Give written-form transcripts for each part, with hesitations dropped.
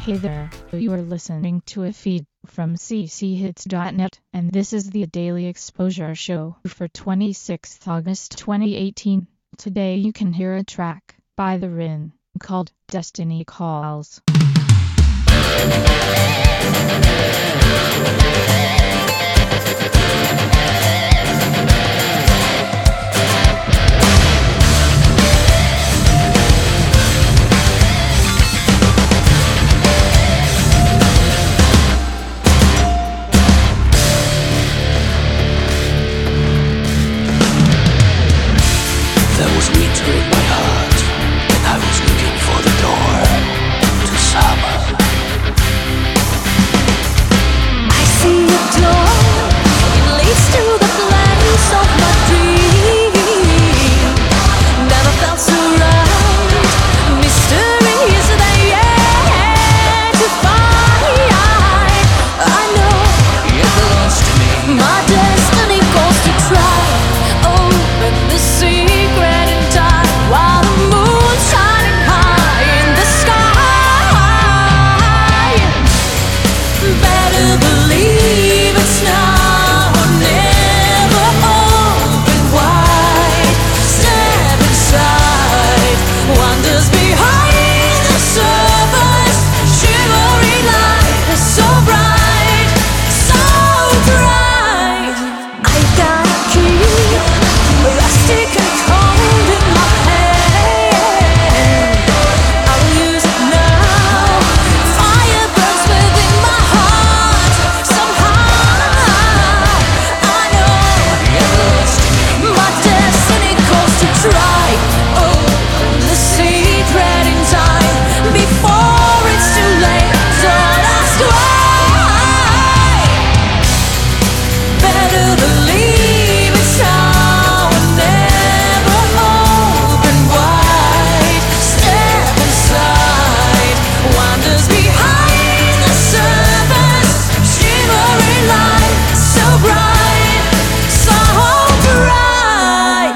Hey there, you are listening to a feed from cchits.net, and this is the Daily Exposure Show for 26th August 2018. Today you can hear a track by The Rin called Destiny Calls. There was winter in my heart, and I was looking for the door to summer. I see a door, it leads to the place of my dream. Never felt so right, mystery is there to find. I know It belongs to me. my destiny calls to try. Open the secret in time while the moon's shining high in the sky. Better believe it's now or never. Open wide, step inside. Wonders behind the surface, shimmering light, so bright, so bright. I got a key, rustic and cold in my hand. I'll use it now. Fire burns within my heart. Somehow I know my destiny calls to try. Open the secret in time before it's too late. Don't ask why. Better believe it's now or never. Open wide, step inside. Wonders behind the surface, shimmering light, so bright, so bright.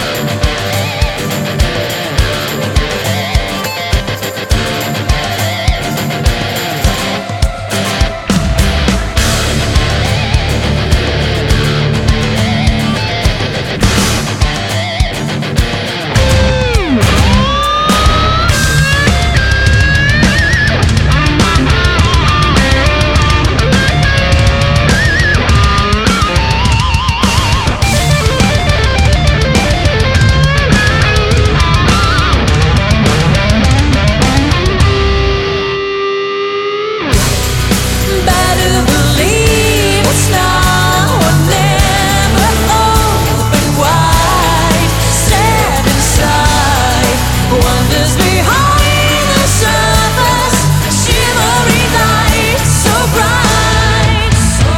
Better believe it's now or never. Open wide, step inside. Wonders behind the surface, shimmering light, so bright.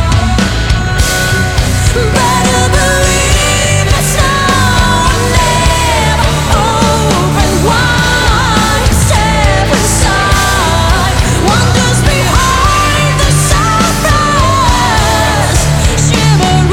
Better believe it's now or never. Open wide, step inside. Wonders behind the surface, shimmering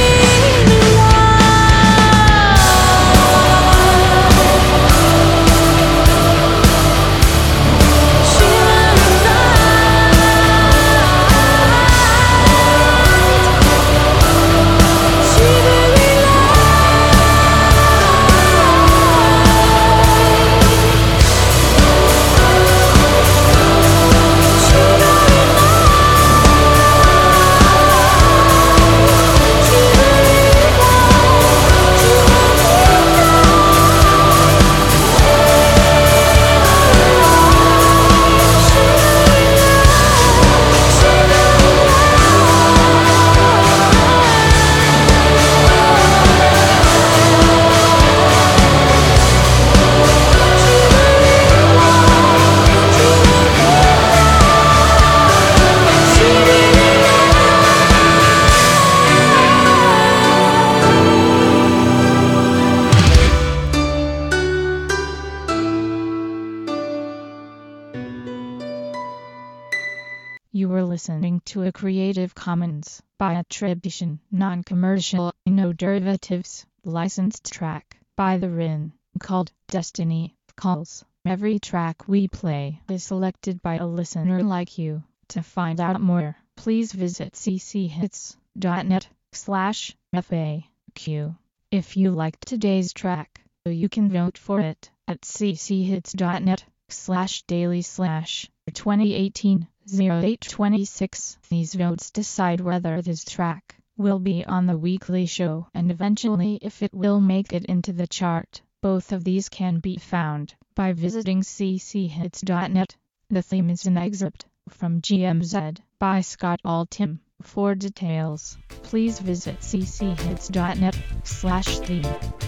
You were listening to a Creative Commons by attribution, non-commercial, no derivatives, licensed track by The Rin called Destiny Calls. Every track we play is selected by a listener like you. To find out more, please visit cchits.net/FAQ. If you liked today's track, you can vote for it at cchits.net/daily/2018-0826. These votes decide whether this track will be on the weekly show and eventually if it will make it into the chart. Both of these can be found by visiting cchits.net. The theme is an excerpt from GMZ by Scott Altham. For details, please visit cchits.net/theme.